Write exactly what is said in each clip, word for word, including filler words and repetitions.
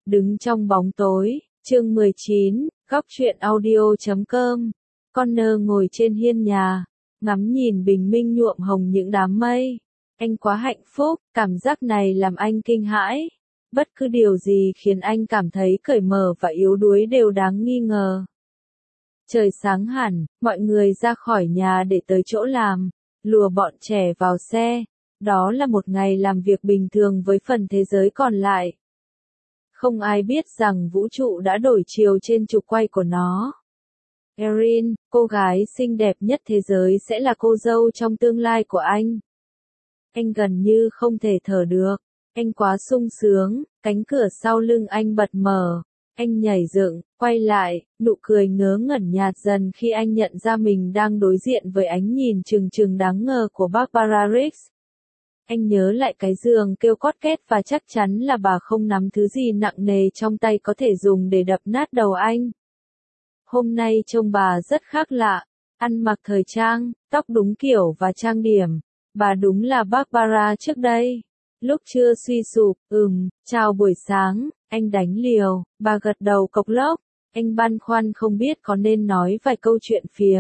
Đứng trong bóng tối, chương mười chín, góc truyện audio chấm com. Connor ngồi trên hiên nhà, ngắm nhìn bình minh nhuộm hồng những đám mây. Anh quá hạnh phúc, cảm giác này làm anh kinh hãi. Bất cứ điều gì khiến anh cảm thấy cởi mở và yếu đuối đều đáng nghi ngờ. Trời sáng hẳn, mọi người ra khỏi nhà để tới chỗ làm, lùa bọn trẻ vào xe. Đó là một ngày làm việc bình thường với phần thế giới còn lại. Không ai biết rằng vũ trụ đã đổi chiều trên trục quay của nó. Erin, cô gái xinh đẹp nhất thế giới sẽ là cô dâu trong tương lai của anh. Anh gần như không thể thở được. Anh quá sung sướng, cánh cửa sau lưng anh bật mở. Anh nhảy dựng, quay lại, nụ cười ngớ ngẩn nhạt dần khi anh nhận ra mình đang đối diện với ánh nhìn trừng trừng đáng ngờ của Barbara Riggs. Anh nhớ lại cái giường kêu cót két và chắc chắn là bà không nắm thứ gì nặng nề trong tay có thể dùng để đập nát đầu anh. Hôm nay trông bà rất khác lạ, ăn mặc thời trang, tóc đúng kiểu và trang điểm. Bà đúng là Barbara trước đây. Lúc chưa suy sụp, ừm, chào buổi sáng, anh đánh liều, bà gật đầu cộc lốc. Anh băn khoăn không biết có nên nói vài câu chuyện phiếm.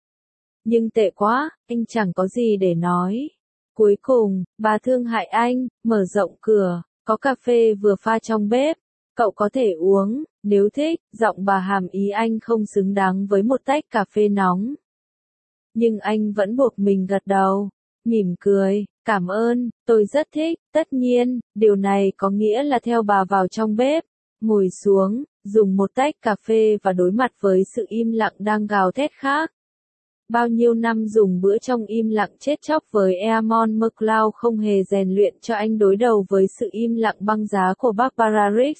Nhưng tệ quá, anh chẳng có gì để nói. Cuối cùng, bà thương hại anh, mở rộng cửa, có cà phê vừa pha trong bếp. Cậu có thể uống, nếu thích, giọng bà hàm ý anh không xứng đáng với một tách cà phê nóng. Nhưng anh vẫn buộc mình gật đầu, mỉm cười, cảm ơn, tôi rất thích, tất nhiên, điều này có nghĩa là theo bà vào trong bếp, ngồi xuống, dùng một tách cà phê và đối mặt với sự im lặng đang gào thét khác. Bao nhiêu năm dùng bữa trong im lặng chết chóc với Eamon McCloud không hề rèn luyện cho anh đối đầu với sự im lặng băng giá của Barbara Riggs.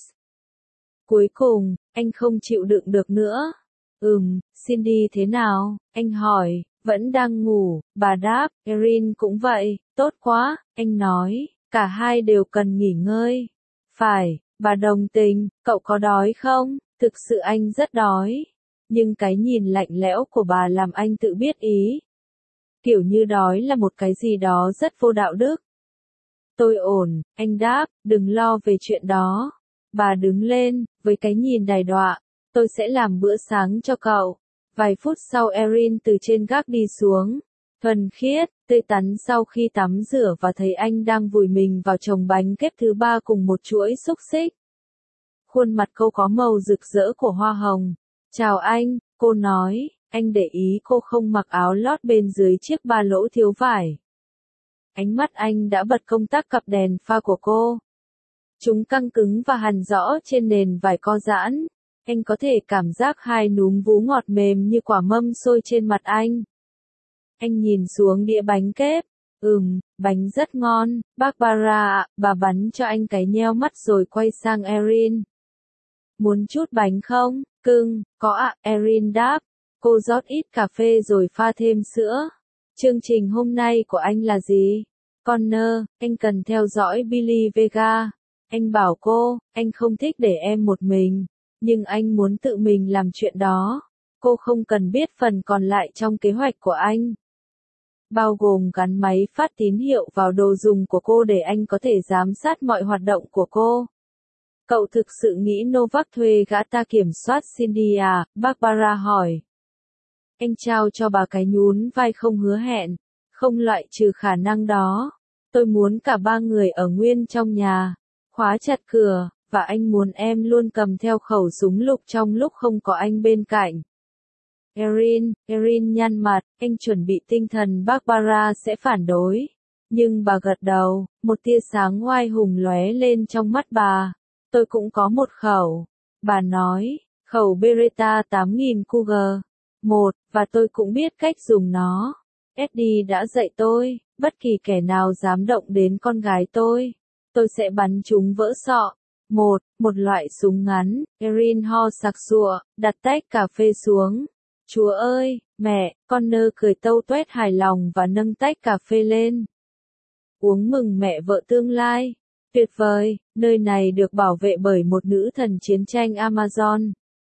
Cuối cùng, anh không chịu đựng được nữa. Ừm, Cindy thế nào? Anh hỏi, vẫn đang ngủ, bà đáp, Erin cũng vậy, tốt quá, anh nói, cả hai đều cần nghỉ ngơi. Phải, bà đồng tình, cậu có đói không? Thực sự anh rất đói. Nhưng cái nhìn lạnh lẽo của bà làm anh tự biết ý. Kiểu như đói là một cái gì đó rất vô đạo đức. Tôi ổn, anh đáp, đừng lo về chuyện đó. Bà đứng lên, với cái nhìn đài đọa, tôi sẽ làm bữa sáng cho cậu. Vài phút sau Erin từ trên gác đi xuống. Thuần khiết, tươi tắn sau khi tắm rửa và thấy anh đang vùi mình vào chồng bánh kép thứ ba cùng một chuỗi xúc xích. Khuôn mặt cô có màu rực rỡ của hoa hồng. Chào anh, cô nói, anh để ý cô không mặc áo lót bên dưới chiếc ba lỗ thiếu vải. Ánh mắt anh đã bật công tắc cặp đèn pha của cô. Chúng căng cứng và hằn rõ trên nền vải co giãn. Anh có thể cảm giác hai núm vú ngọt mềm như quả mâm xôi trên mặt anh. Anh nhìn xuống đĩa bánh kép. Ừm, bánh rất ngon, Barbara ạ, bà bắn cho anh cái nheo mắt rồi quay sang Erin. Muốn chút bánh không, cưng? Có ạ, Erin đáp. Cô rót ít cà phê rồi pha thêm sữa. Chương trình hôm nay của anh là gì? Connor, anh cần theo dõi Billy Vega. Anh bảo cô, anh không thích để em một mình. Nhưng anh muốn tự mình làm chuyện đó. Cô không cần biết phần còn lại trong kế hoạch của anh. Bao gồm gắn máy phát tín hiệu vào đồ dùng của cô để anh có thể giám sát mọi hoạt động của cô. Cậu thực sự nghĩ Novak thuê gã ta kiểm soát Cindy à? Barbara hỏi. Anh trao cho bà cái nhún vai không hứa hẹn. Không loại trừ khả năng đó. Tôi muốn cả ba người ở nguyên trong nhà. Khóa chặt cửa, và anh muốn em luôn cầm theo khẩu súng lục trong lúc không có anh bên cạnh. Erin, Erin nhăn mặt, anh chuẩn bị tinh thần Barbara sẽ phản đối. Nhưng bà gật đầu, một tia sáng oai hùng lóe lên trong mắt bà. Tôi cũng có một khẩu. Bà nói, khẩu Beretta tám nghìn Cougar. Một, và tôi cũng biết cách dùng nó. Eddie đã dạy tôi, bất kỳ kẻ nào dám động đến con gái tôi. Tôi sẽ bắn chúng vỡ sọ. Một, một loại súng ngắn. Erin ho sặc sụa, đặt tách cà phê xuống. Chúa ơi, mẹ, Connor cười tâu tuét hài lòng và nâng tách cà phê lên. Uống mừng mẹ vợ tương lai. Tuyệt vời, nơi này được bảo vệ bởi một nữ thần chiến tranh Amazon.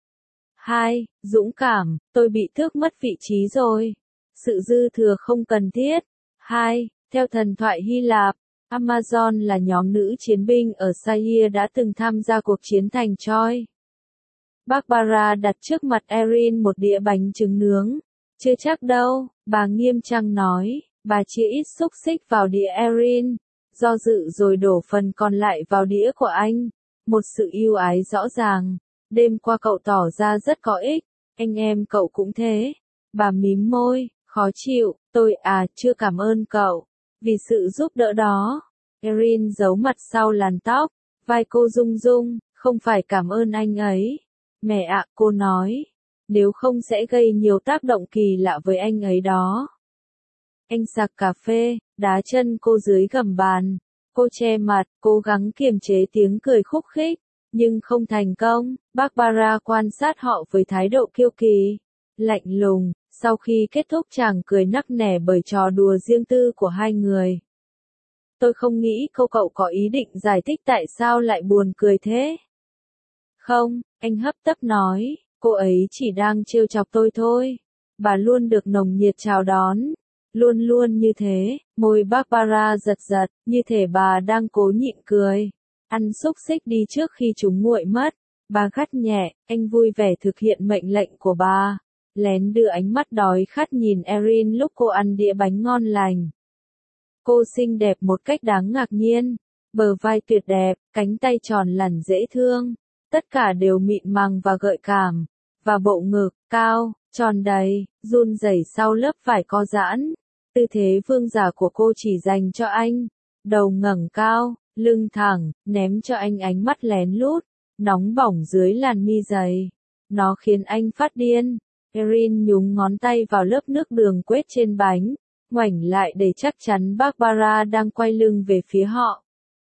Hai, dũng cảm, tôi bị tước mất vị trí rồi. Sự dư thừa không cần thiết. Hai, theo thần thoại Hy Lạp, Amazon là nhóm nữ chiến binh ở Zaire đã từng tham gia cuộc chiến thành Troy. Barbara đặt trước mặt Erin một đĩa bánh trứng nướng. Chưa chắc đâu, bà nghiêm trang nói, bà chia ít xúc xích vào đĩa Erin, do dự rồi đổ phần còn lại vào đĩa của anh. Một sự ưu ái rõ ràng. Đêm qua cậu tỏ ra rất có ích, anh em cậu cũng thế. Bà mím môi, khó chịu, tôi à chưa cảm ơn cậu, vì sự giúp đỡ đó. Erin giấu mặt sau làn tóc, vai cô rung rung, không phải cảm ơn anh ấy. Mẹ ạ, cô nói, nếu không sẽ gây nhiều tác động kỳ lạ với anh ấy đó. Anh sặc cà phê, đá chân cô dưới gầm bàn. Cô che mặt, cố gắng kiềm chế tiếng cười khúc khích, nhưng không thành công. Barbara quan sát họ với thái độ kiêu kỳ, lạnh lùng, sau khi kết thúc chàng cười nắc nẻ bởi trò đùa riêng tư của hai người. Tôi không nghĩ cô cậu có ý định giải thích tại sao lại buồn cười thế. Không, anh hấp tấp nói, cô ấy chỉ đang trêu chọc tôi thôi. Bà luôn được nồng nhiệt chào đón. Luôn luôn như thế, môi Barbara giật giật, như thể bà đang cố nhịn cười. Ăn xúc xích đi trước khi chúng nguội mất. Bà gắt nhẹ, anh vui vẻ thực hiện mệnh lệnh của bà. Lén đưa ánh mắt đói khát nhìn Erin lúc cô ăn đĩa bánh ngon lành. Cô xinh đẹp một cách đáng ngạc nhiên. Bờ vai tuyệt đẹp, cánh tay tròn lẳn dễ thương. Tất cả đều mịn màng và gợi cảm. Và bộ ngực, cao, tròn đầy, run rẩy sau lớp vải co giãn. Tư thế vương giả của cô chỉ dành cho anh. Đầu ngẩng cao, lưng thẳng, ném cho anh ánh mắt lén lút, nóng bỏng dưới làn mi dày. Nó khiến anh phát điên. Erin nhúng ngón tay vào lớp nước đường quết trên bánh, ngoảnh lại để chắc chắn Barbara đang quay lưng về phía họ.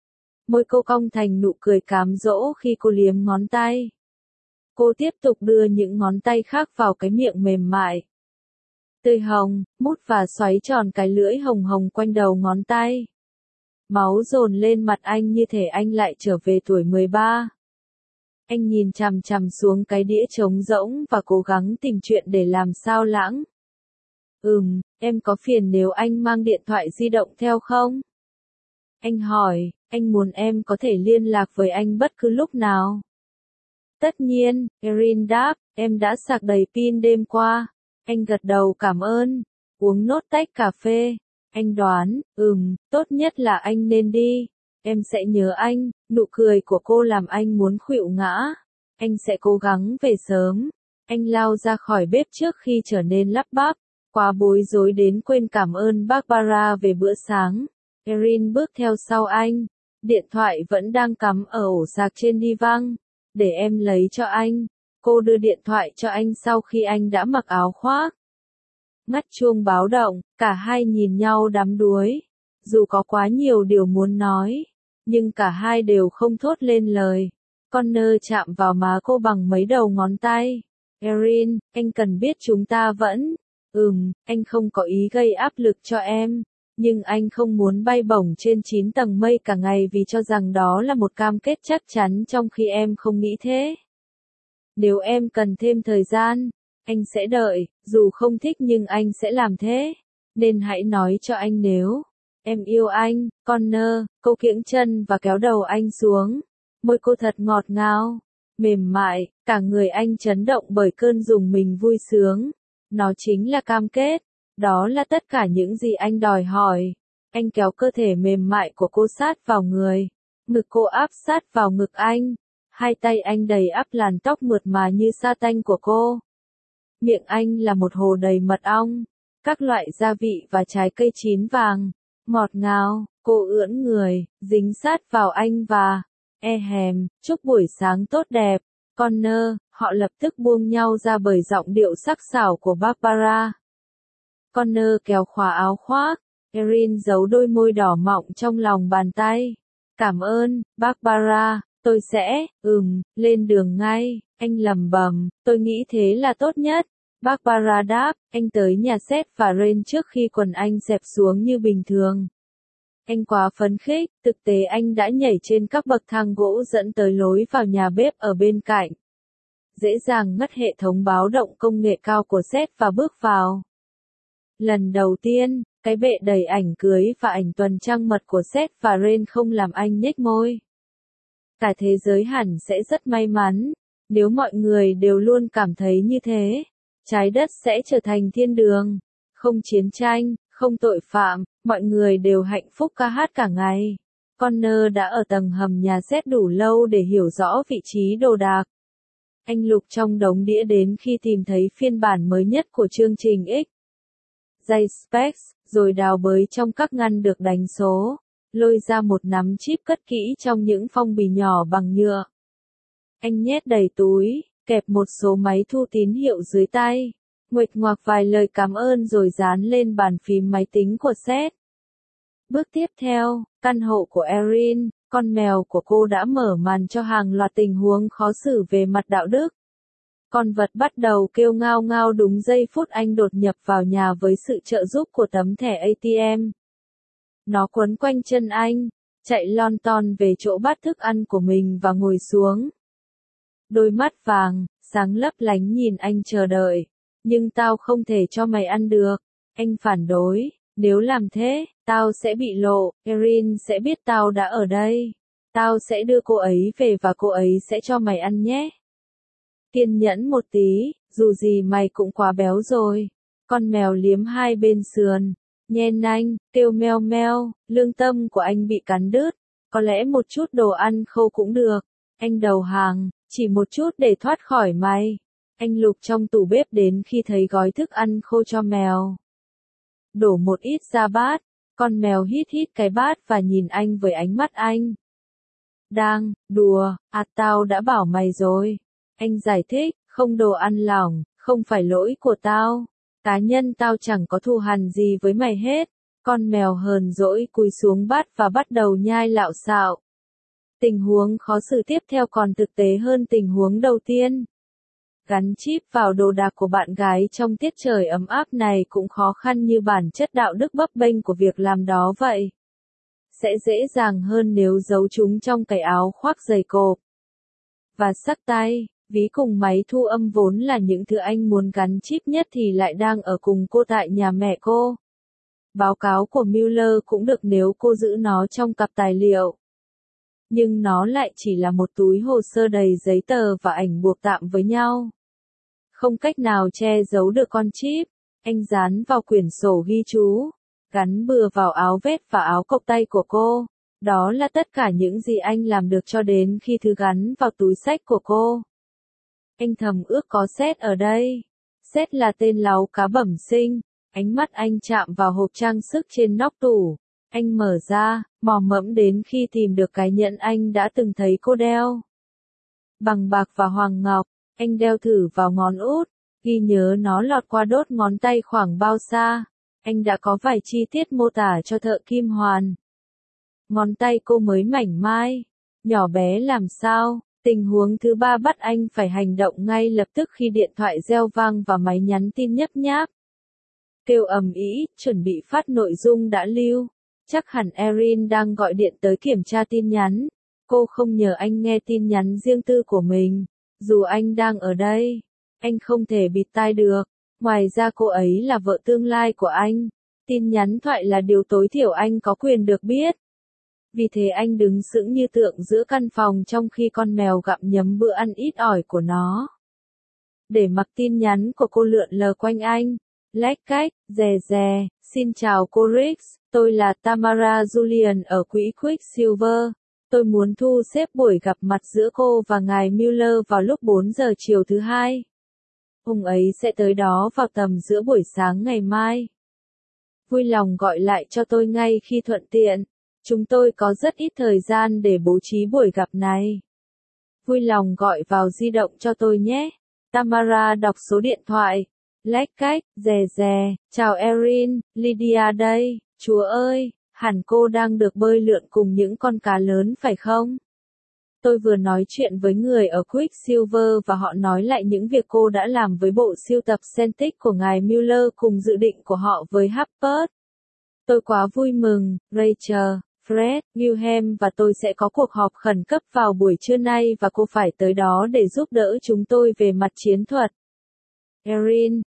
Môi cô cong thành nụ cười cám dỗ khi cô liếm ngón tay. Cô tiếp tục đưa những ngón tay khác vào cái miệng mềm mại. Tươi hồng, mút và xoáy tròn cái lưỡi hồng hồng quanh đầu ngón tay. Máu dồn lên mặt anh như thể anh lại trở về tuổi mười ba. Anh nhìn chằm chằm xuống cái đĩa trống rỗng và cố gắng tìm chuyện để làm sao lãng. Ừm, em có phiền nếu anh mang điện thoại di động theo không? Anh hỏi, anh muốn em có thể liên lạc với anh bất cứ lúc nào. Tất nhiên, Erin đáp, em đã sạc đầy pin đêm qua. Anh gật đầu cảm ơn, uống nốt tách cà phê. Anh đoán, ừm, tốt nhất là anh nên đi. Em sẽ nhớ anh. Nụ cười của cô làm anh muốn khuỵu ngã. Anh sẽ cố gắng về sớm. Anh lao ra khỏi bếp trước khi trở nên lắp bắp, quá bối rối đến quên cảm ơn Barbara về bữa sáng. Erin bước theo sau anh. Điện thoại vẫn đang cắm ở ổ sạc trên đi văng. Để em lấy cho anh. Cô đưa điện thoại cho anh sau khi anh đã mặc áo khoác. Ngắt chuông báo động, cả hai nhìn nhau đắm đuối. Dù có quá nhiều điều muốn nói, nhưng cả hai đều không thốt lên lời. Connor chạm vào má cô bằng mấy đầu ngón tay. Erin, anh cần biết chúng ta vẫn... Ừm, anh không có ý gây áp lực cho em. Nhưng anh không muốn bay bổng trên chín tầng mây cả ngày vì cho rằng đó là một cam kết chắc chắn trong khi em không nghĩ thế. Nếu em cần thêm thời gian, anh sẽ đợi, dù không thích nhưng anh sẽ làm thế. Nên hãy nói cho anh nếu em yêu anh, Connor. Cô kiễng chân và kéo đầu anh xuống. Môi cô thật ngọt ngào, mềm mại, cả người anh chấn động bởi cơn rùng mình vui sướng. Nó chính là cam kết. Đó là tất cả những gì anh đòi hỏi. Anh kéo cơ thể mềm mại của cô sát vào người. Ngực cô áp sát vào ngực anh. Hai tay anh đầy ắp làn tóc mượt mà như sa tanh của cô. Miệng anh là một hồ đầy mật ong, các loại gia vị và trái cây chín vàng, ngọt ngào. Cô ưỡn người, dính sát vào anh và e hèm, chúc buổi sáng tốt đẹp, Connor. Họ lập tức buông nhau ra bởi giọng điệu sắc sảo của Barbara. Connor kéo khóa áo khoác. Erin giấu đôi môi đỏ mọng trong lòng bàn tay. Cảm ơn, Barbara. Tôi sẽ, ừm, lên đường ngay. Anh lầm bầm, tôi nghĩ thế là tốt nhất. Barbara đáp, anh tới nhà Seth và Rain trước khi quần anh xẹp xuống như bình thường. Anh quá phấn khích, thực tế anh đã nhảy trên các bậc thang gỗ dẫn tới lối vào nhà bếp ở bên cạnh. Dễ dàng ngắt hệ thống báo động công nghệ cao của Seth và bước vào. Lần đầu tiên, Cái bệ đầy ảnh cưới và ảnh tuần trăng mật của Seth và Ren không làm anh nhếch môi. Cả thế giới hẳn sẽ rất may mắn, nếu mọi người đều luôn cảm thấy như thế. Trái đất sẽ trở thành thiên đường, không chiến tranh, không tội phạm, mọi người đều hạnh phúc ca hát cả ngày. Connor đã ở tầng hầm nhà Seth đủ lâu để hiểu rõ vị trí đồ đạc. Anh lục trong đống đĩa đến khi tìm thấy phiên bản mới nhất của chương trình X. Dây Specs, rồi đào bới trong các ngăn được đánh số, lôi ra một nắm chip cất kỹ trong những phong bì nhỏ bằng nhựa. Anh nhét đầy túi, kẹp một số máy thu tín hiệu dưới tay, nguệch ngoạc vài lời cảm ơn rồi dán lên bàn phím máy tính của Seth. Bước tiếp theo, căn hộ của Erin, con mèo của cô đã mở màn cho hàng loạt tình huống khó xử về mặt đạo đức. Con vật bắt đầu kêu ngao ngao đúng giây phút anh đột nhập vào nhà với sự trợ giúp của tấm thẻ a tê em. Nó quấn quanh chân anh, chạy lon ton về chỗ bát thức ăn của mình và ngồi xuống. Đôi mắt vàng, sáng lấp lánh nhìn anh chờ đợi. Nhưng tao không thể cho mày ăn được. Anh phản đối, nếu làm thế, tao sẽ bị lộ, Erin sẽ biết tao đã ở đây. Tao sẽ đưa cô ấy về và cô ấy sẽ cho mày ăn nhé. Kiên nhẫn một tí, dù gì mày cũng quá béo rồi. Con mèo liếm hai bên sườn, nhen nanh, kêu meo meo, lương tâm của anh bị cắn đứt. Có lẽ một chút đồ ăn khô cũng được. Anh đầu hàng, chỉ một chút để thoát khỏi mày. Anh lục trong tủ bếp đến khi thấy gói thức ăn khô cho mèo. Đổ một ít ra bát, con mèo hít hít cái bát và nhìn anh với ánh mắt anh. Đang, đùa, à tao đã bảo mày rồi. Anh giải thích, không đồ ăn lỏng, không phải lỗi của tao. Cá nhân tao chẳng có thù hằn gì với mày hết. Con mèo hờn dỗi cúi xuống bát và bắt đầu nhai lạo xạo. Tình huống khó xử tiếp theo còn thực tế hơn tình huống đầu tiên. Gắn chip vào đồ đạc của bạn gái trong tiết trời ấm áp này cũng khó khăn như bản chất đạo đức bấp bênh của việc làm đó vậy. Sẽ dễ dàng hơn nếu giấu chúng trong cái áo khoác dày cộp. Và xắc tay, ví cùng máy thu âm vốn là những thứ anh muốn gắn chip nhất thì lại đang ở cùng cô tại nhà mẹ cô. Báo cáo của Mueller cũng được nếu cô giữ nó trong cặp tài liệu. Nhưng nó lại chỉ là một túi hồ sơ đầy giấy tờ và ảnh buộc tạm với nhau. Không cách nào che giấu được con chip. Anh dán vào quyển sổ ghi chú, gắn bừa vào áo vest và áo cộc tay của cô. Đó là tất cả những gì anh làm được cho đến khi thứ gắn vào túi xách của cô. Anh thầm ước có Seth ở đây. Seth là tên láu cá bẩm sinh. Ánh mắt anh chạm vào hộp trang sức trên nóc tủ. Anh mở ra, mò mẫm đến khi tìm được cái nhẫn anh đã từng thấy cô đeo. Bằng bạc và hoàng ngọc, anh đeo thử vào ngón út, ghi nhớ nó lọt qua đốt ngón tay khoảng bao xa. Anh đã có vài chi tiết mô tả cho thợ kim hoàn. Ngón tay cô mới mảnh mai, nhỏ bé làm sao. Tình huống thứ ba bắt anh phải hành động ngay lập tức khi điện thoại reo vang và máy nhắn tin nhấp nháp. Kêu ầm ĩ, chuẩn bị phát nội dung đã lưu. Chắc hẳn Erin đang gọi điện tới kiểm tra tin nhắn. Cô không nhờ anh nghe tin nhắn riêng tư của mình. Dù anh đang ở đây, anh không thể bịt tai được. Ngoài ra cô ấy là vợ tương lai của anh. Tin nhắn thoại là điều tối thiểu anh có quyền được biết. Vì thế anh đứng sững như tượng giữa căn phòng trong khi con mèo gặm nhấm bữa ăn ít ỏi của nó. Để mặc tin nhắn của cô lượn lờ quanh anh. Lách cách, dè dè, xin chào cô Riggs, tôi là Tamara Julian ở quỹ Quicksilver. Tôi muốn thu xếp buổi gặp mặt giữa cô và ngài Mueller vào lúc bốn giờ chiều thứ hai. Ông ấy sẽ tới đó vào tầm giữa buổi sáng ngày mai. Vui lòng gọi lại cho tôi ngay khi thuận tiện. Chúng tôi có rất ít thời gian để bố trí buổi gặp này. Vui lòng gọi vào di động cho tôi nhé. Tamara đọc số điện thoại. Lách cách, dè dè, chào Erin, Lydia đây, chúa ơi, hẳn cô đang được bơi lượn cùng những con cá lớn phải không? Tôi vừa nói chuyện với người ở Quicksilver và họ nói lại những việc cô đã làm với bộ sưu tập Celtic của ngài Mueller cùng dự định của họ với Harper. Tôi quá vui mừng, Rachel, Fred, Wilhelm và tôi sẽ có cuộc họp khẩn cấp vào buổi trưa nay và cô phải tới đó để giúp đỡ chúng tôi về mặt chiến thuật. Erin,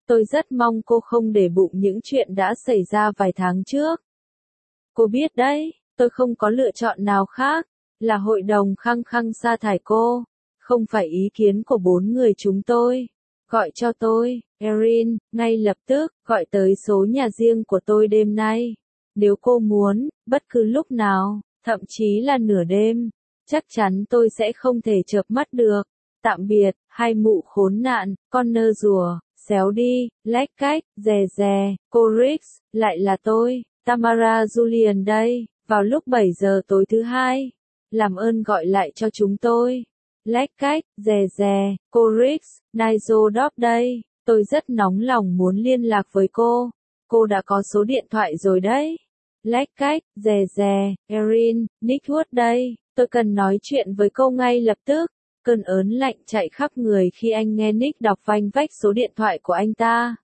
Tôi rất mong cô không để bụng những chuyện đã xảy ra vài tháng trước. Cô biết đấy, tôi không có lựa chọn nào khác, là hội đồng khăng khăng sa thải cô, không phải ý kiến của bốn người chúng tôi. Gọi cho tôi, Erin, ngay lập tức, gọi tới số nhà riêng của tôi đêm nay. Nếu cô muốn, bất cứ lúc nào, thậm chí là nửa đêm, chắc chắn tôi sẽ không thể chợp mắt được. Tạm biệt, hai mụ khốn nạn, con nơ rùa, xéo đi, lách cách, dè dè, cô Rix, lại là tôi, Tamara Julian đây, vào lúc bảy giờ tối thứ hai. Làm ơn gọi lại cho chúng tôi. Lách cách, dè dè, cô Rix, Nigel Dobb đây, tôi rất nóng lòng muốn liên lạc với cô. Cô đã có số điện thoại rồi đấy. Lách cách, dè dè, Erin, Nick Wood đây, tôi cần nói chuyện với cô ngay lập tức. Cơn ớn lạnh chạy khắp người khi anh nghe Nick đọc vanh vách số điện thoại của anh ta.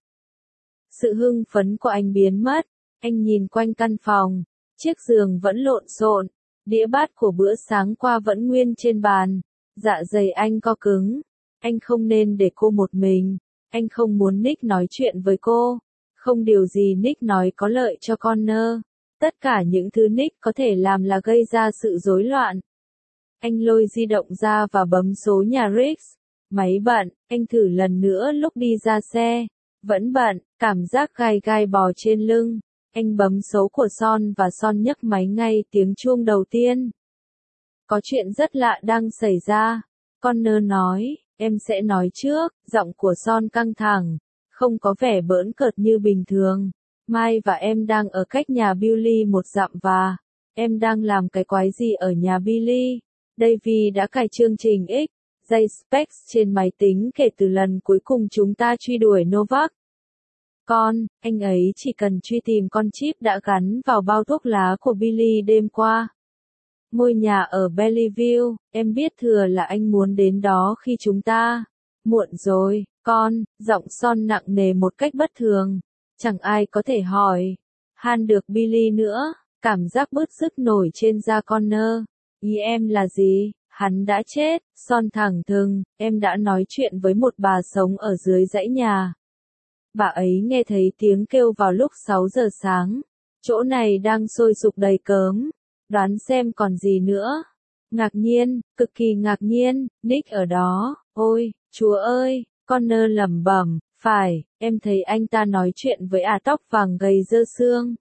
Sự hưng phấn của anh biến mất, anh nhìn quanh căn phòng, chiếc giường vẫn lộn xộn, đĩa bát của bữa sáng qua vẫn nguyên trên bàn, dạ dày anh co cứng. Anh không nên để cô một mình, anh không muốn Nick nói chuyện với cô, không điều gì Nick nói có lợi cho Connor. Tất cả những thứ Nick có thể làm là gây ra sự rối loạn. Anh lôi di động ra và bấm số nhà Rix. Máy bận, anh thử lần nữa lúc đi ra xe. Vẫn bận, cảm giác gai gai bò trên lưng. Anh bấm số của Son và Son nhấc máy ngay tiếng chuông đầu tiên. Có chuyện rất lạ đang xảy ra. Connor nói, em sẽ nói trước, giọng của Son căng thẳng, không có vẻ bỡn cợt như bình thường. Mai và em đang ở cách nhà Billy một dặm và em đang làm cái quái gì ở nhà Billy? Davy đã cài chương trình X, dây Specs trên máy tính kể từ lần cuối cùng chúng ta truy đuổi Novak. Con, anh ấy chỉ cần truy tìm con chip đã gắn vào bao thuốc lá của Billy đêm qua. Ngôi nhà ở Bellevue, em biết thừa là anh muốn đến đó khi chúng ta. Muộn rồi, con, giọng Son nặng nề một cách bất thường. Chẳng ai có thể hỏi han được Billy nữa, cảm giác bứt rứt nổi trên da Connor. Ý em là gì? Hắn đã chết. Son thẳng thừng, em đã nói chuyện với một bà sống ở dưới dãy nhà. Bà ấy nghe thấy tiếng kêu vào lúc sáu giờ sáng. Chỗ này đang sôi sục đầy cớm. Đoán xem còn gì nữa. Ngạc nhiên, cực kỳ ngạc nhiên, Nick ở đó. Ôi, Chúa ơi, Connor lẩm bẩm, phải, em thấy anh ta nói chuyện với ả tóc vàng gầy dơ xương.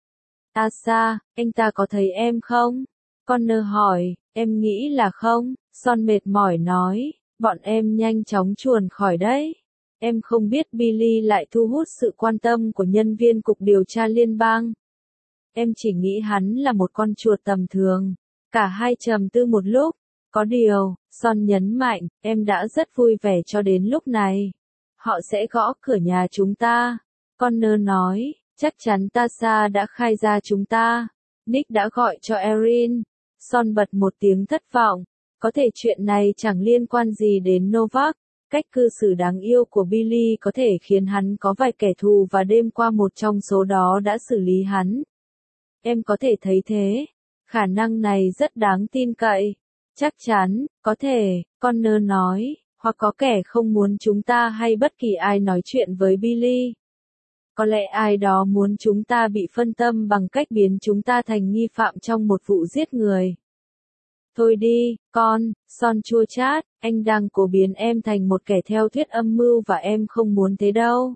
Asa, anh ta có thấy em không? Connor hỏi, em nghĩ là không, Son mệt mỏi nói, bọn em nhanh chóng chuồn khỏi đấy. Em không biết Billy lại thu hút sự quan tâm của nhân viên cục điều tra liên bang. Em chỉ nghĩ hắn là một con chuột tầm thường. Cả hai trầm tư một lúc. Có điều, Son nhấn mạnh, em đã rất vui vẻ cho đến lúc này. Họ sẽ gõ cửa nhà chúng ta. Connor nói, chắc chắn Tasha đã khai ra chúng ta. Nick đã gọi cho Erin. Son bật một tiếng thất vọng. Có thể chuyện này chẳng liên quan gì đến Novak. Cách cư xử đáng yêu của Billy có thể khiến hắn có vài kẻ thù và đêm qua một trong số đó đã xử lý hắn. Em có thể thấy thế. Khả năng này rất đáng tin cậy. Chắc chắn, có thể, Connor nói, hoặc có kẻ không muốn chúng ta hay bất kỳ ai nói chuyện với Billy. Có lẽ ai đó muốn chúng ta bị phân tâm bằng cách biến chúng ta thành nghi phạm trong một vụ giết người. Thôi đi, con, Son chua chát, anh đang cố biến em thành một kẻ theo thuyết âm mưu và em không muốn thế đâu.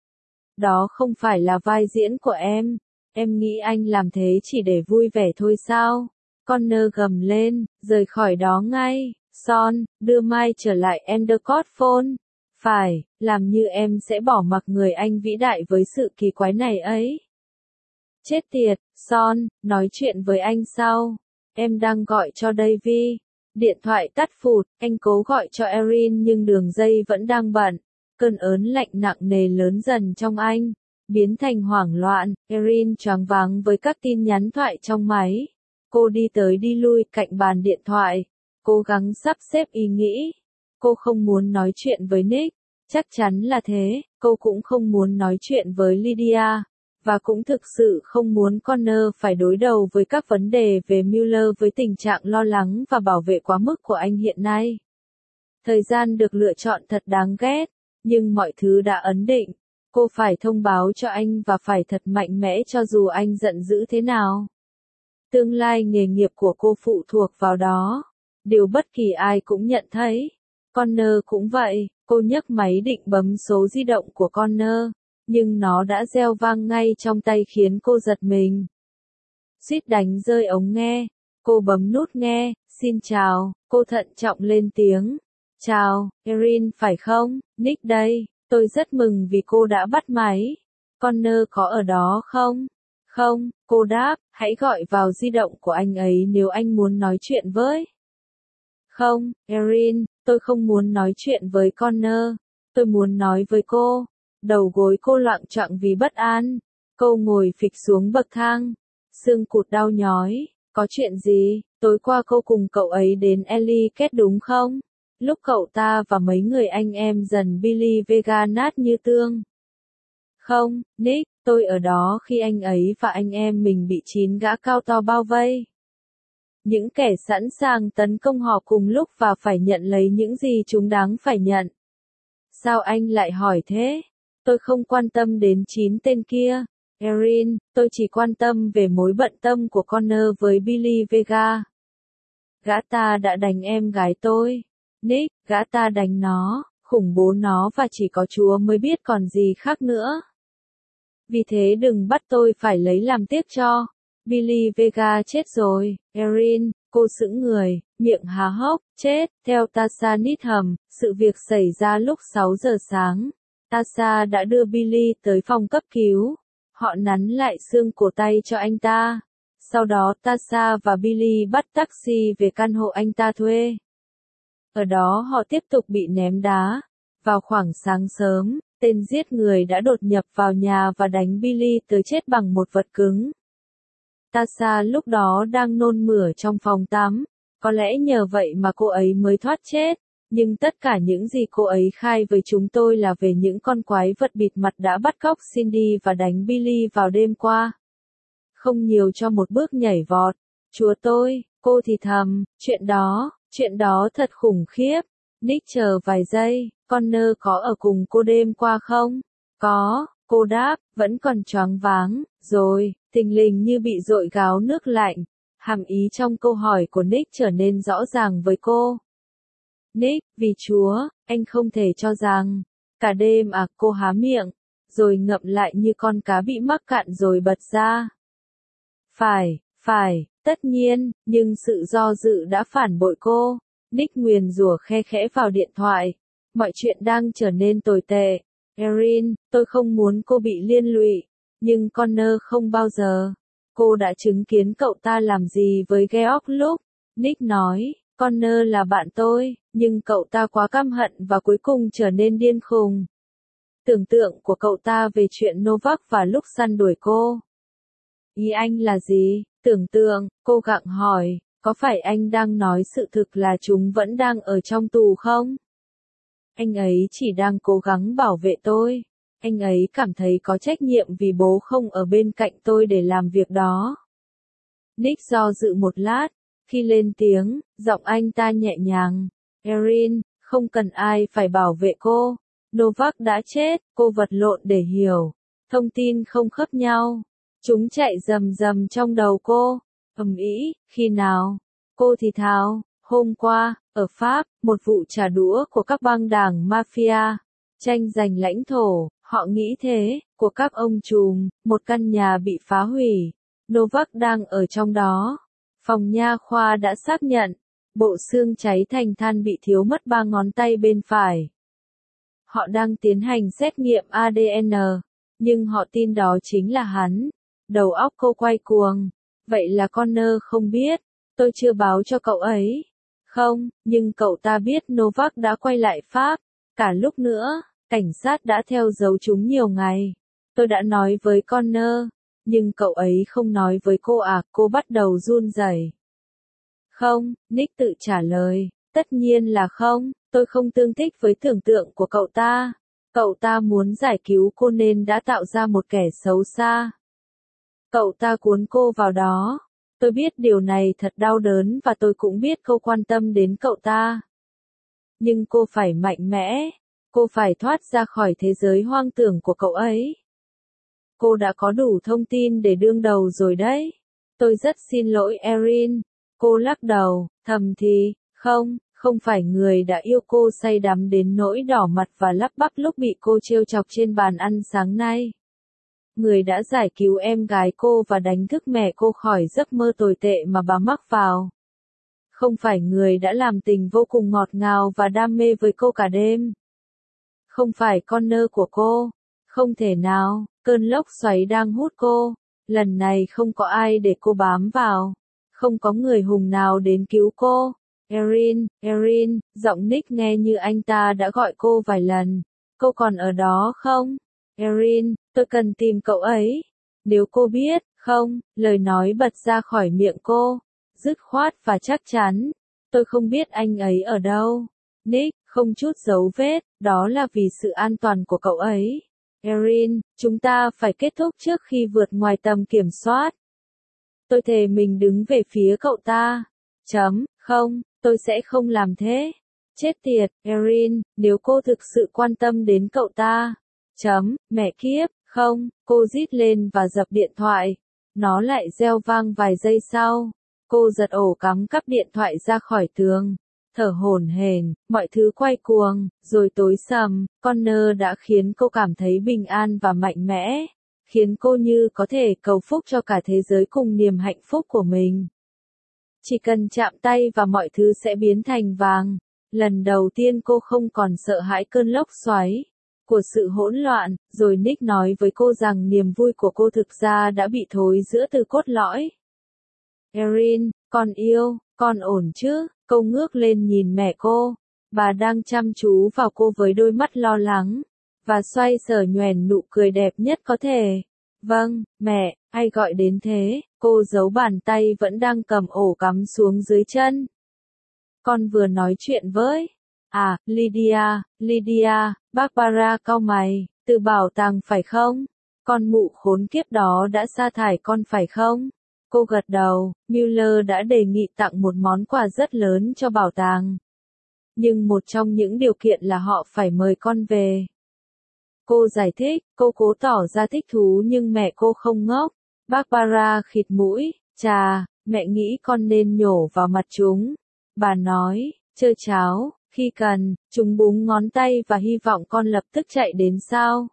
Đó không phải là vai diễn của em. Em nghĩ anh làm thế chỉ để vui vẻ thôi sao? Connor gầm lên, rời khỏi đó ngay. Son, đưa Mai trở lại Endicott Phone. Phải, làm như em sẽ bỏ mặc người anh vĩ đại với sự kỳ quái này ấy. Chết tiệt, Son, nói chuyện với anh sau. Em đang gọi cho Davy. Điện thoại tắt phụt, anh cố gọi cho Erin nhưng đường dây vẫn đang bận. Cơn ớn lạnh nặng nề lớn dần trong anh, biến thành hoảng loạn. Erin choáng váng với các tin nhắn thoại trong máy. Cô đi tới đi lui cạnh bàn điện thoại, cố gắng sắp xếp ý nghĩ. Cô không muốn nói chuyện với Nick, chắc chắn là thế. Cô cũng không muốn nói chuyện với Lydia, và cũng thực sự không muốn Connor phải đối đầu với các vấn đề về Mueller với tình trạng lo lắng và bảo vệ quá mức của anh hiện nay. Thời gian được lựa chọn thật đáng ghét, nhưng mọi thứ đã ấn định. Cô phải thông báo cho anh và phải thật mạnh mẽ cho dù anh giận dữ thế nào. Tương lai nghề nghiệp của cô phụ thuộc vào đó. Điều bất kỳ ai cũng nhận thấy. Connor cũng vậy, cô nhấc máy định bấm số di động của Connor, nhưng nó đã reo vang ngay trong tay khiến cô giật mình. Suýt đánh rơi ống nghe, cô bấm nút nghe, xin chào, cô thận trọng lên tiếng. Chào, Erin phải không, Nick đây, tôi rất mừng vì cô đã bắt máy. Connor có ở đó không? Không, cô đáp, hãy gọi vào di động của anh ấy nếu anh muốn nói chuyện với. Không, Erin, tôi không muốn nói chuyện với Connor, tôi muốn nói với cô. Đầu gối cô loạng choạng vì bất an. Cô ngồi phịch xuống bậc thang. Xương cụt đau nhói. Có chuyện gì? Tối qua cô cùng cậu ấy đến Ellicott đúng không? Lúc cậu ta và mấy người anh em dần Billy Vega nát như tương. Không, Nick, tôi ở đó khi anh ấy và anh em mình bị chín gã cao to bao vây. Những kẻ sẵn sàng tấn công họ cùng lúc và phải nhận lấy những gì chúng đáng phải nhận. Sao anh lại hỏi thế? Tôi không quan tâm đến chín tên kia. Erin, tôi chỉ quan tâm về mối bận tâm của Connor với Billy Vega. Gã ta đã đánh em gái tôi. Nick, gã ta đánh nó, khủng bố nó và chỉ có Chúa mới biết còn gì khác nữa. Vì thế đừng bắt tôi phải lấy làm tiếc cho. Billy Vega chết rồi, Erin, cô sững người, miệng há hốc, chết, theo Tasha Needham, sự việc xảy ra lúc sáu giờ sáng. Tasha đã đưa Billy tới phòng cấp cứu. Họ nắn lại xương cổ tay cho anh ta. Sau đó Tasha và Billy bắt taxi về căn hộ anh ta thuê. Ở đó họ tiếp tục bị ném đá. Vào khoảng sáng sớm, tên giết người đã đột nhập vào nhà và đánh Billy tới chết bằng một vật cứng. Tasha lúc đó đang nôn mửa trong phòng tắm. Có lẽ nhờ vậy mà cô ấy mới thoát chết. Nhưng tất cả những gì cô ấy khai với chúng tôi là về những con quái vật bịt mặt đã bắt cóc Cindy và đánh Billy vào đêm qua. Không nhiều cho một bước nhảy vọt. Chúa tôi, cô thì thầm, chuyện đó, chuyện đó thật khủng khiếp. Nick chờ vài giây, Connor có ở cùng cô đêm qua không? Có, cô đáp, vẫn còn choáng váng, rồi, thình lình như bị dội gáo nước lạnh. Hàm ý trong câu hỏi của Nick trở nên rõ ràng với cô. Nick, vì Chúa, anh không thể cho rằng, cả đêm à, cô há miệng, rồi ngậm lại như con cá bị mắc cạn rồi bật ra. Phải, phải, tất nhiên, nhưng sự do dự đã phản bội cô. Nick nguyền rủa khe khẽ vào điện thoại. Mọi chuyện đang trở nên tồi tệ. Erin, tôi không muốn cô bị liên lụy, nhưng Connor không bao giờ. Cô đã chứng kiến cậu ta làm gì với Geoff lúc. Nick nói, Connor là bạn tôi, nhưng cậu ta quá căm hận và cuối cùng trở nên điên khùng. Tưởng tượng của cậu ta về chuyện Novak và lúc săn đuổi cô. Ý anh là gì? Tưởng tượng, cô gặng hỏi, có phải anh đang nói sự thực là chúng vẫn đang ở trong tù không? Anh ấy chỉ đang cố gắng bảo vệ tôi. Anh ấy cảm thấy có trách nhiệm vì bố không ở bên cạnh tôi để làm việc đó. Nick do dự một lát. Khi lên tiếng, giọng anh ta nhẹ nhàng. Erin, không cần ai phải bảo vệ cô. Novak đã chết, cô vật lộn để hiểu. Thông tin không khớp nhau. Chúng chạy rầm rầm trong đầu cô. Ầm ĩ, khi nào? Cô thì thào, hôm qua, ở Pháp, một vụ trả đũa của các băng đảng mafia. Tranh giành lãnh thổ, họ nghĩ thế, của các ông trùm, một căn nhà bị phá hủy. Novak đang ở trong đó. Phòng nha khoa đã xác nhận, bộ xương cháy thành than bị thiếu mất ba ngón tay bên phải. Họ đang tiến hành xét nghiệm a đê en, nhưng họ tin đó chính là hắn. Đầu óc cô quay cuồng. Vậy là Connor không biết, tôi chưa báo cho cậu ấy. Không, nhưng cậu ta biết Novak đã quay lại Pháp. Cả lúc nữa, cảnh sát đã theo dấu chúng nhiều ngày. Tôi đã nói với Connor. Nhưng cậu ấy không nói với cô à, cô bắt đầu run rẩy. Không, Nick tự trả lời, tất nhiên là không, tôi không tương thích với tưởng tượng của cậu ta. Cậu ta muốn giải cứu cô nên đã tạo ra một kẻ xấu xa. Cậu ta cuốn cô vào đó. Tôi biết điều này thật đau đớn và tôi cũng biết cô quan tâm đến cậu ta. Nhưng cô phải mạnh mẽ. Cô phải thoát ra khỏi thế giới hoang tưởng của cậu ấy. Cô đã có đủ thông tin để đương đầu rồi đấy. Tôi rất xin lỗi Erin. Cô lắc đầu, thầm thì, không, không phải người đã yêu cô say đắm đến nỗi đỏ mặt và lắp bắp lúc bị cô trêu chọc trên bàn ăn sáng nay. Người đã giải cứu em gái cô và đánh thức mẹ cô khỏi giấc mơ tồi tệ mà bà mắc vào. Không phải người đã làm tình vô cùng ngọt ngào và đam mê với cô cả đêm. Không phải con nơ của cô. Không thể nào, cơn lốc xoáy đang hút cô. Lần này không có ai để cô bám vào. Không có người hùng nào đến cứu cô. Erin, Erin, giọng Nick nghe như anh ta đã gọi cô vài lần. Cô còn ở đó không? Erin, tôi cần tìm cậu ấy. Nếu cô biết, không, lời nói bật ra khỏi miệng cô. Dứt khoát và chắc chắn. Tôi không biết anh ấy ở đâu. Nick, không chút dấu vết, đó là vì sự an toàn của cậu ấy. Erin, chúng ta phải kết thúc trước khi vượt ngoài tầm kiểm soát. Tôi thề mình đứng về phía cậu ta. Chấm, không, tôi sẽ không làm thế. Chết tiệt, Erin, nếu cô thực sự quan tâm đến cậu ta. Chấm, mẹ kiếp, không, cô rít lên và dập điện thoại. Nó lại reo vang vài giây sau. Cô giật ổ cắm cắp điện thoại ra khỏi tường. Thở hổn hển, mọi thứ quay cuồng, rồi tối sầm. Connor đã khiến cô cảm thấy bình an và mạnh mẽ. Khiến cô như có thể cầu phúc cho cả thế giới cùng niềm hạnh phúc của mình. Chỉ cần chạm tay và mọi thứ sẽ biến thành vàng. Lần đầu tiên cô không còn sợ hãi cơn lốc xoáy của sự hỗn loạn, rồi Nick nói với cô rằng niềm vui của cô thực ra đã bị thối rữa từ cốt lõi. Erin, con yêu, con ổn chứ? Cô ngước lên nhìn mẹ cô. Bà đang chăm chú vào cô với đôi mắt lo lắng. Và xoay sở nhoẻn nụ cười đẹp nhất có thể. Vâng, mẹ, ai gọi đến thế? Cô giấu bàn tay vẫn đang cầm ổ cắm xuống dưới chân. Con vừa nói chuyện với. À, Lydia, Lydia, Barbara cau mày, từ bảo tàng phải không? Con mụ khốn kiếp đó đã sa thải con phải không? Cô gật đầu, Mueller đã đề nghị tặng một món quà rất lớn cho bảo tàng. Nhưng một trong những điều kiện là họ phải mời con về. Cô giải thích, cô cố tỏ ra thích thú nhưng mẹ cô không ngốc. Barbara khịt mũi, chà, mẹ nghĩ con nên nhổ vào mặt chúng. Bà nói, chơi cháo, khi cần, chúng búng ngón tay và hy vọng con lập tức chạy đến sao.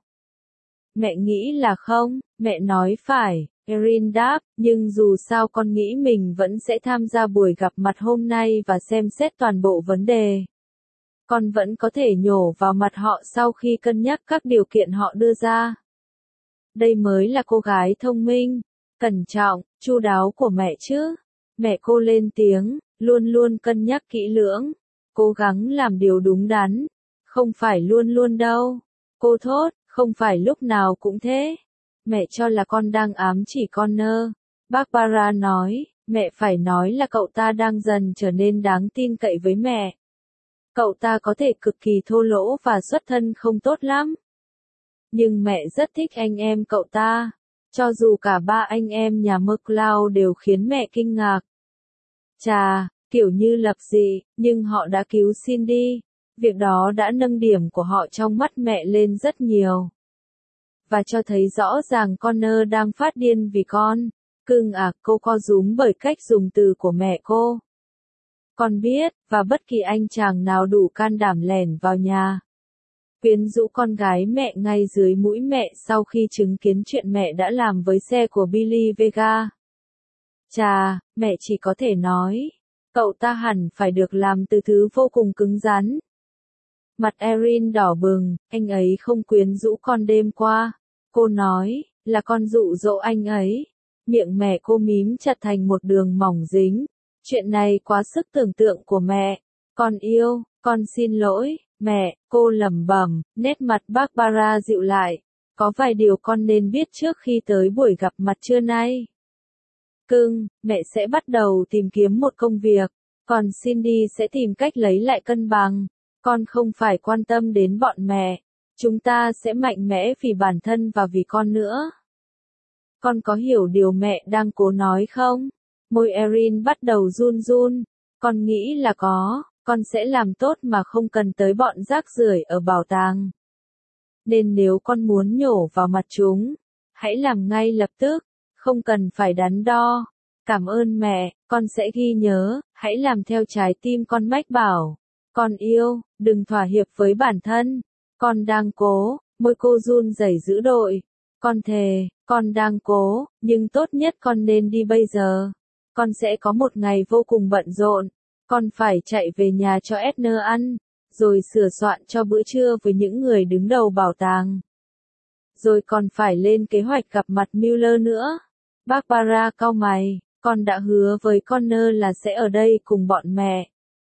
Mẹ nghĩ là không, mẹ nói phải. Erin đáp, nhưng dù sao con nghĩ mình vẫn sẽ tham gia buổi gặp mặt hôm nay và xem xét toàn bộ vấn đề. Con vẫn có thể nhổ vào mặt họ sau khi cân nhắc các điều kiện họ đưa ra. Đây mới là cô gái thông minh, cẩn trọng, chu đáo của mẹ chứ. Mẹ cô lên tiếng, luôn luôn cân nhắc kỹ lưỡng, cố gắng làm điều đúng đắn. Không phải luôn luôn đâu. Cô thốt, không phải lúc nào cũng thế. Mẹ cho là con đang ám chỉ Connor. Barbara nói, mẹ phải nói là cậu ta đang dần trở nên đáng tin cậy với mẹ. Cậu ta có thể cực kỳ thô lỗ và xuất thân không tốt lắm. Nhưng mẹ rất thích anh em cậu ta. Cho dù cả ba anh em nhà McCloud đều khiến mẹ kinh ngạc. Chà, kiểu như lập dị, nhưng họ đã cứu Cindy. Việc đó đã nâng điểm của họ trong mắt mẹ lên rất nhiều. Và cho thấy rõ ràng Connor đang phát điên vì con. Cưng à, cô co rúm bởi cách dùng từ của mẹ cô. Con biết, và bất kỳ anh chàng nào đủ can đảm lẻn vào nhà. Quyến rũ con gái mẹ ngay dưới mũi mẹ sau khi chứng kiến chuyện mẹ đã làm với xe của Billy Vega. Chà, mẹ chỉ có thể nói, cậu ta hẳn phải được làm từ thứ vô cùng cứng rắn. Mặt Erin đỏ bừng, anh ấy không quyến rũ con đêm qua. Cô nói, là con dụ dỗ anh ấy. Miệng mẹ cô mím chặt thành một đường mỏng dính. Chuyện này quá sức tưởng tượng của mẹ. Con yêu, con xin lỗi, mẹ, cô lẩm bẩm, nét mặt Barbara dịu lại. Có vài điều con nên biết trước khi tới buổi gặp mặt trưa nay. Cưng, mẹ sẽ bắt đầu tìm kiếm một công việc, còn Cindy sẽ tìm cách lấy lại cân bằng. Con không phải quan tâm đến bọn mẹ. Chúng ta sẽ mạnh mẽ vì bản thân và vì con nữa. Con có hiểu điều mẹ đang cố nói không? Môi Erin bắt đầu run run. Con nghĩ là có. con sẽ làm tốt mà không cần tới bọn rác rưởi ở bảo tàng. Nên nếu con muốn nhổ vào mặt chúng, hãy làm ngay lập tức, không cần phải đắn đo. Cảm ơn mẹ, con sẽ ghi nhớ, hãy làm theo trái tim con mách bảo. Con yêu, đừng thỏa hiệp với bản thân. Con đang cố, môi cô run rẩy dữ dội. Con thề, con đang cố, nhưng tốt nhất con nên đi bây giờ. Con sẽ có một ngày vô cùng bận rộn. Con phải chạy về nhà cho Edna ăn, rồi sửa soạn cho bữa trưa với những người đứng đầu bảo tàng. Rồi còn phải lên kế hoạch gặp mặt Mueller nữa. Barbara cau mày, con đã hứa với Connor là sẽ ở đây cùng bọn mẹ.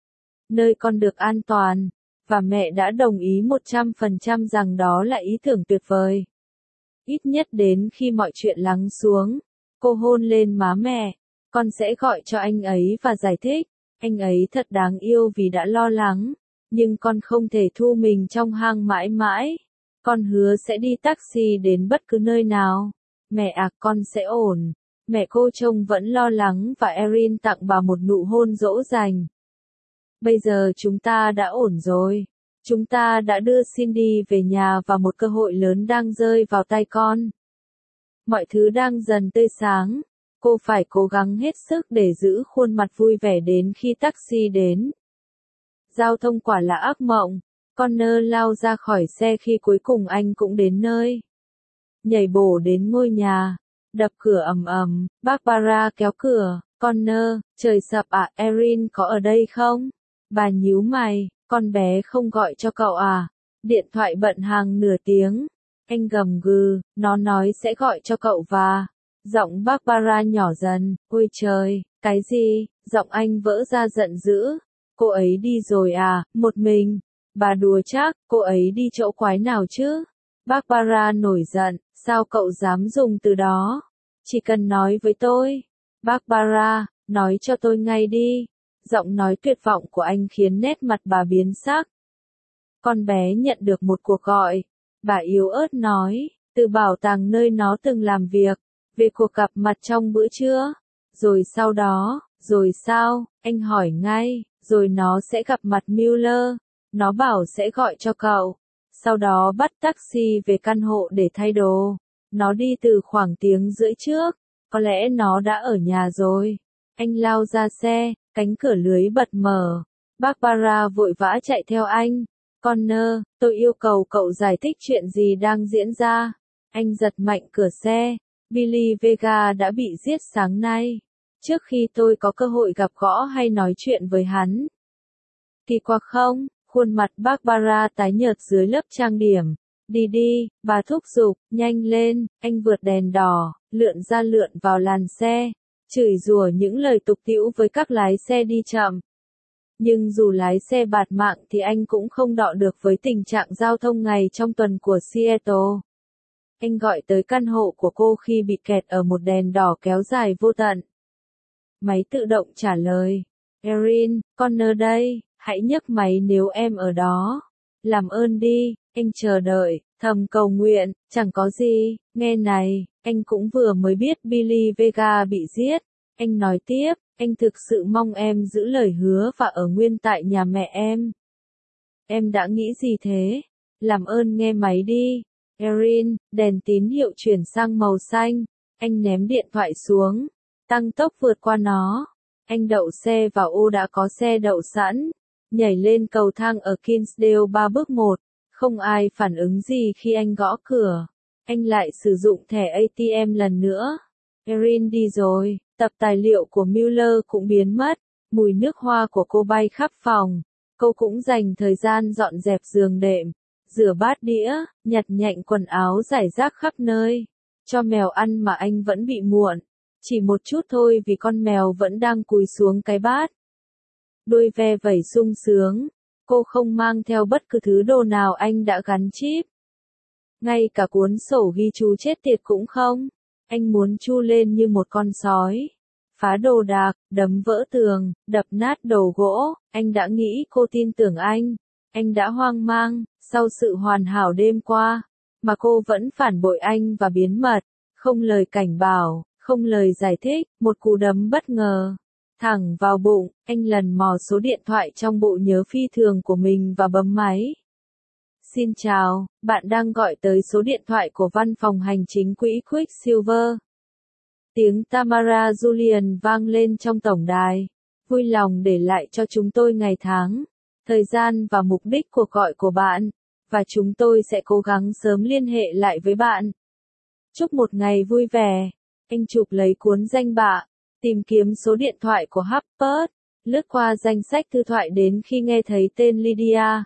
Nơi con được an toàn, và mẹ đã đồng ý một trăm phần trăm rằng đó là ý tưởng tuyệt vời. Ít nhất đến khi mọi chuyện lắng xuống, cô hôn lên má mẹ, con sẽ gọi cho anh ấy và giải thích, anh ấy thật đáng yêu vì đã lo lắng, nhưng con không thể thu mình trong hang mãi mãi. Con hứa sẽ đi taxi đến bất cứ nơi nào. Mẹ à, con sẽ ổn. Mẹ cô trông vẫn lo lắng và Erin tặng bà một nụ hôn dỗ dành. Bây giờ chúng ta đã ổn rồi. Chúng ta đã đưa Cindy về nhà và một cơ hội lớn đang rơi vào tay con. Mọi thứ đang dần tươi sáng. Cô phải cố gắng hết sức để giữ khuôn mặt vui vẻ đến khi taxi đến. Giao thông quả là ác mộng. Connor lao ra khỏi xe khi cuối cùng anh cũng đến nơi. Nhảy bổ đến ngôi nhà. Đập cửa ầm ầm. Barbara kéo cửa. Connor, trời sập à, Erin có ở đây không? Bà nhíu mày, con bé không gọi cho cậu à? Điện thoại bận hàng nửa tiếng. Anh gầm gừ, nó nói sẽ gọi cho cậu và... Giọng Barbara nhỏ dần, ôi trời, cái gì? Giọng anh vỡ ra giận dữ. Cô ấy đi rồi à, một mình. Bà đùa chắc, cô ấy đi chỗ quái nào chứ? Barbara nổi giận, sao cậu dám dùng từ đó? Chỉ cần nói với tôi. Barbara, nói cho tôi ngay đi. Giọng nói tuyệt vọng của anh khiến nét mặt bà biến sắc. Con bé nhận được một cuộc gọi. Bà yếu ớt nói, từ bảo tàng nơi nó từng làm việc, về cuộc gặp mặt trong bữa trưa. Rồi sau đó, rồi sao, anh hỏi ngay, rồi nó sẽ gặp mặt Mueller. Nó bảo sẽ gọi cho cậu. Sau đó bắt taxi về căn hộ để thay đồ. Nó đi từ khoảng tiếng rưỡi trước. Có lẽ nó đã ở nhà rồi. Anh lao ra xe, cánh cửa lưới bật mở. Barbara vội vã chạy theo anh. Connor, tôi yêu cầu cậu giải thích chuyện gì đang diễn ra. Anh giật mạnh cửa xe. Billy Vega đã bị giết sáng nay. Trước khi tôi có cơ hội gặp gõ hay nói chuyện với hắn. Kỳ quặc không? Khuôn mặt Barbara tái nhợt dưới lớp trang điểm. Đi đi, bà thúc giục, nhanh lên, anh vượt đèn đỏ, lượn ra lượn vào làn xe, chửi rủa những lời tục tĩu với các lái xe đi chậm. Nhưng dù lái xe bạt mạng thì anh cũng không đọ được với tình trạng giao thông ngày trong tuần của Seattle. Anh gọi tới căn hộ của cô khi bị kẹt ở một đèn đỏ kéo dài vô tận. Máy tự động trả lời, Erin, Connor đây, hãy nhấc máy nếu em ở đó. Làm ơn đi, anh chờ đợi, thầm cầu nguyện, chẳng có gì, nghe này, anh cũng vừa mới biết Billy Vega bị giết. Anh nói tiếp, anh thực sự mong em giữ lời hứa và ở nguyên tại nhà mẹ em. Em đã nghĩ gì thế? Làm ơn nghe máy đi. Erin, đèn tín hiệu chuyển sang màu xanh. Anh ném điện thoại xuống, tăng tốc vượt qua nó. Anh đậu xe vào ô đã có xe đậu sẵn. Nhảy lên cầu thang ở Kingsdale ba bước một. Không ai phản ứng gì khi anh gõ cửa. Anh lại sử dụng thẻ a tê em lần nữa. Erin đi rồi, tập tài liệu của Mueller cũng biến mất. Mùi nước hoa của cô bay khắp phòng. Cô cũng dành thời gian dọn dẹp giường đệm, rửa bát đĩa, nhặt nhạnh quần áo rải rác khắp nơi. Cho mèo ăn mà anh vẫn bị muộn. Chỉ một chút thôi vì con mèo vẫn đang cúi xuống cái bát. Đuôi ve vẩy sung sướng. Cô không mang theo bất cứ thứ đồ nào anh đã gắn chip. Ngay cả cuốn sổ ghi chú chết tiệt cũng không. Anh muốn chu lên như một con sói. Phá đồ đạc, đấm vỡ tường, đập nát đồ gỗ. Anh đã nghĩ cô tin tưởng anh. Anh đã hoang mang, sau sự hoàn hảo đêm qua. Mà cô vẫn phản bội anh và biến mật. Không lời cảnh bảo, không lời giải thích, một cú đấm bất ngờ. Thẳng vào bụng, anh lần mò số điện thoại trong bộ nhớ phi thường của mình và bấm máy. Xin chào, bạn đang gọi tới số điện thoại của văn phòng hành chính quỹ Quicksilver. Tiếng Tamara Julian vang lên trong tổng đài. Vui lòng để lại cho chúng tôi ngày tháng, thời gian và mục đích cuộc gọi của bạn, và chúng tôi sẽ cố gắng sớm liên hệ lại với bạn. Chúc một ngày vui vẻ. Anh chụp lấy cuốn danh bạ, tìm kiếm số điện thoại của Hubbard, lướt qua danh sách thư thoại đến khi nghe thấy tên Lydia.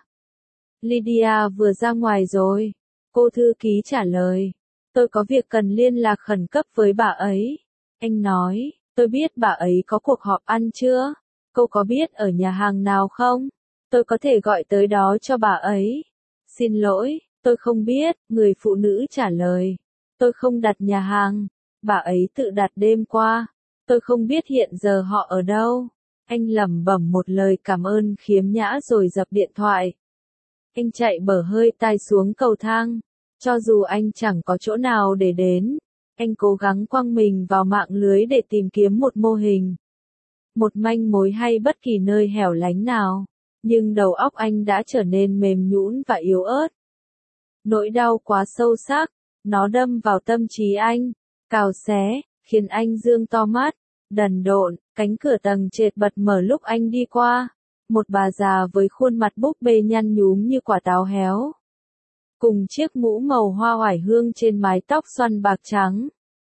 Lydia vừa ra ngoài rồi. Cô thư ký trả lời. Tôi có việc cần liên lạc khẩn cấp với bà ấy. Anh nói, tôi biết bà ấy có cuộc họp ăn trưa. Cô có biết ở nhà hàng nào không? Tôi có thể gọi tới đó cho bà ấy. Xin lỗi, tôi không biết, người phụ nữ trả lời. Tôi không đặt nhà hàng. Bà ấy tự đặt đêm qua. Tôi không biết hiện giờ họ ở đâu. Anh lẩm bẩm một lời cảm ơn khiếm nhã rồi dập điện thoại. Anh chạy bở hơi tai xuống cầu thang. Cho dù anh chẳng có chỗ nào để đến, anh cố gắng quăng mình vào mạng lưới để tìm kiếm một mô hình, một manh mối hay bất kỳ nơi hẻo lánh nào. Nhưng đầu óc anh đã trở nên mềm nhũn và yếu ớt. Nỗi đau quá sâu sắc, nó đâm vào tâm trí anh, cào xé, khiến anh dương to mắt, đần độn. Cánh cửa tầng trệt bật mở lúc anh đi qua. Một bà già với khuôn mặt búp bê nhăn nhúm như quả táo héo, cùng chiếc mũ màu hoa oải hương trên mái tóc xoăn bạc trắng.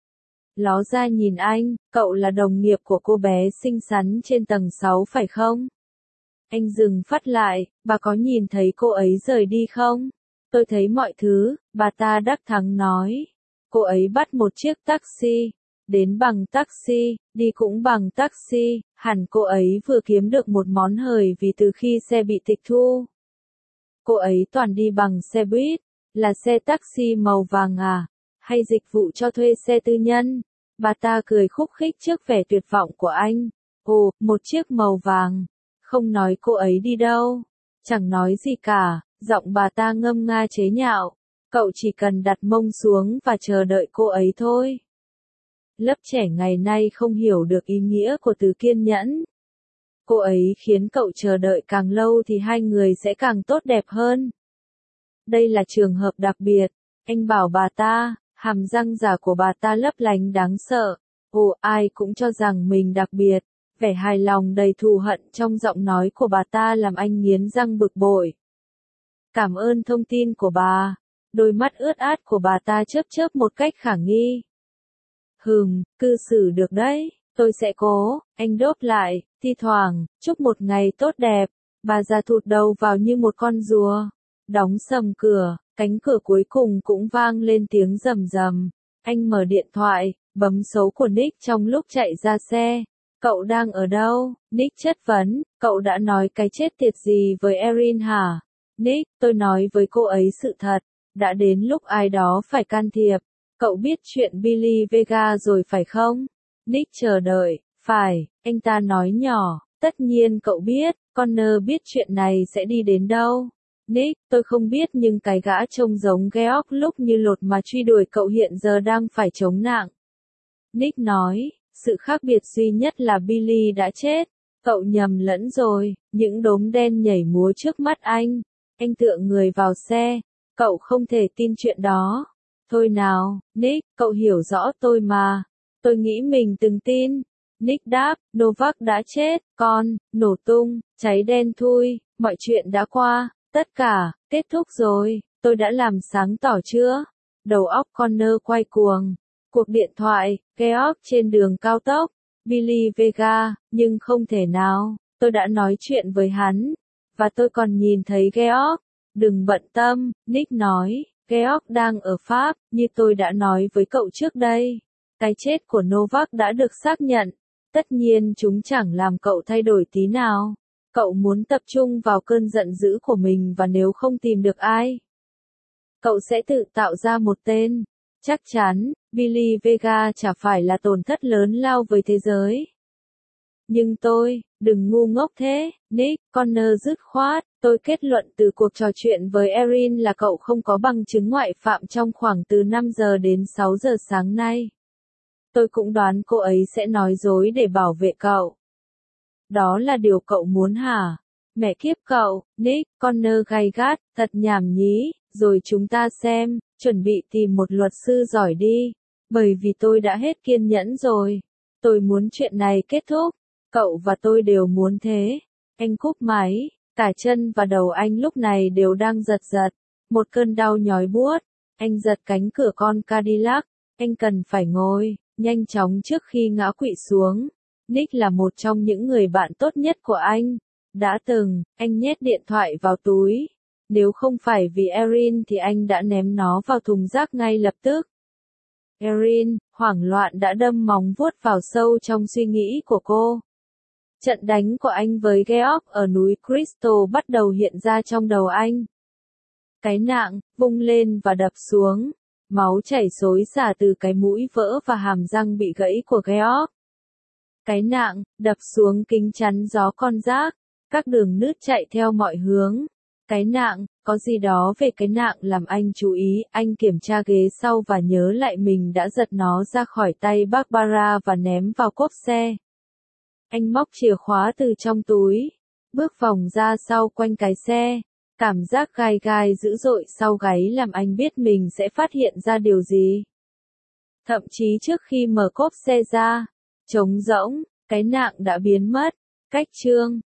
Ló ra nhìn anh, cậu là đồng nghiệp của cô bé xinh xắn trên tầng sáu phải không? Anh dừng phát lại, bà có nhìn thấy cô ấy rời đi không? Tôi thấy mọi thứ, bà ta đắc thắng nói. Cô ấy bắt một chiếc taxi, đến bằng taxi, đi cũng bằng taxi, hẳn cô ấy vừa kiếm được một món hời vì từ khi xe bị tịch thu. Cô ấy toàn đi bằng xe buýt, là xe taxi màu vàng à, hay dịch vụ cho thuê xe tư nhân? Bà ta cười khúc khích trước vẻ tuyệt vọng của anh. Ồ, một chiếc màu vàng. Không nói cô ấy đi đâu. Chẳng nói gì cả, giọng bà ta ngâm nga chế nhạo. Cậu chỉ cần đặt mông xuống và chờ đợi cô ấy thôi. Lớp trẻ ngày nay không hiểu được ý nghĩa của từ kiên nhẫn. Cô ấy khiến cậu chờ đợi càng lâu thì hai người sẽ càng tốt đẹp hơn. Đây là trường hợp đặc biệt, anh bảo bà ta, hàm răng giả của bà ta lấp lánh đáng sợ. Ồ, ai cũng cho rằng mình đặc biệt. Vẻ hài lòng đầy thù hận trong giọng nói của bà ta làm anh nghiến răng bực bội. Cảm ơn thông tin của bà. Đôi mắt ướt át của bà ta chớp chớp một cách khả nghi. Hừm, cư xử được đấy, tôi sẽ cố, anh đốp lại, thi thoảng, chúc một ngày tốt đẹp. Bà già thụt đầu vào như một con rùa. Đóng sầm cửa, cánh cửa cuối cùng cũng vang lên tiếng rầm rầm. Anh mở điện thoại, bấm số của Nick trong lúc chạy ra xe. Cậu đang ở đâu? Nick chất vấn, cậu đã nói cái chết tiệt gì với Erin hả? Nick, tôi nói với cô ấy sự thật, đã đến lúc ai đó phải can thiệp. Cậu biết chuyện Billy Vega rồi phải không? Nick chờ đợi, phải, anh ta nói nhỏ, tất nhiên cậu biết, Connor biết chuyện này sẽ đi đến đâu. Nick, tôi không biết nhưng cái gã trông giống Georg lúc như lột mà truy đuổi cậu hiện giờ đang phải chống nặng. Nick nói, sự khác biệt duy nhất là Billy đã chết. Cậu nhầm lẫn rồi, những đốm đen nhảy múa trước mắt anh. Anh tựa người vào xe, cậu không thể tin chuyện đó. Thôi nào, Nick, cậu hiểu rõ tôi mà. Tôi nghĩ mình từng tin. Nick đáp, Novak đã chết, con, nổ tung, cháy đen thui, mọi chuyện đã qua, tất cả, kết thúc rồi, tôi đã làm sáng tỏ chưa? Đầu óc Connor quay cuồng. Cuộc điện thoại, Georg trên đường cao tốc, Billy Vega, nhưng không thể nào, tôi đã nói chuyện với hắn, và tôi còn nhìn thấy Georg. Đừng bận tâm, Nick nói, Georg đang ở Pháp, như tôi đã nói với cậu trước đây. Cái chết của Novak đã được xác nhận. Tất nhiên chúng chẳng làm cậu thay đổi tí nào. Cậu muốn tập trung vào cơn giận dữ của mình và nếu không tìm được ai, cậu sẽ tự tạo ra một tên. Chắc chắn, Billy Vega chả phải là tổn thất lớn lao với thế giới. Nhưng tôi, đừng ngu ngốc thế, Nick, Connor dứt khoát, tôi kết luận từ cuộc trò chuyện với Erin là cậu không có bằng chứng ngoại phạm trong khoảng từ năm giờ đến sáu giờ sáng nay. Tôi cũng đoán cô ấy sẽ nói dối để bảo vệ cậu. Đó là điều cậu muốn hả? Mẹ kiếp cậu, Nick, Connor gay gắt, thật nhảm nhí, rồi chúng ta xem, chuẩn bị tìm một luật sư giỏi đi, bởi vì tôi đã hết kiên nhẫn rồi. Tôi muốn chuyện này kết thúc, cậu và tôi đều muốn thế. Anh cúp máy, cả chân và đầu anh lúc này đều đang giật giật, một cơn đau nhói buốt. Anh giật cánh cửa con Cadillac, anh cần phải ngồi, nhanh chóng trước khi ngã quỵ xuống. Nick là một trong những người bạn tốt nhất của anh. Đã từng, anh nhét điện thoại vào túi. Nếu không phải vì Erin thì anh đã ném nó vào thùng rác ngay lập tức. Erin, hoảng loạn đã đâm móng vuốt vào sâu trong suy nghĩ của cô. Trận đánh của anh với Geoff ở núi Crystal bắt đầu hiện ra trong đầu anh. Cái nạng, vung lên và đập xuống. Máu chảy xối xả từ cái mũi vỡ và hàm răng bị gãy của Geoff. Cái nạng, đập xuống kính chắn gió con rác. Các đường nứt chạy theo mọi hướng. Cái nạng, có gì đó về cái nạng làm anh chú ý, anh kiểm tra ghế sau và nhớ lại mình đã giật nó ra khỏi tay Barbara và ném vào cốp xe. Anh móc chìa khóa từ trong túi, bước vòng ra sau quanh cái xe. Cảm giác gai gai dữ dội sau gáy làm anh biết mình sẽ phát hiện ra điều gì. Thậm chí trước khi mở cốp xe ra, trống rỗng, cái nạng đã biến mất. Cách chương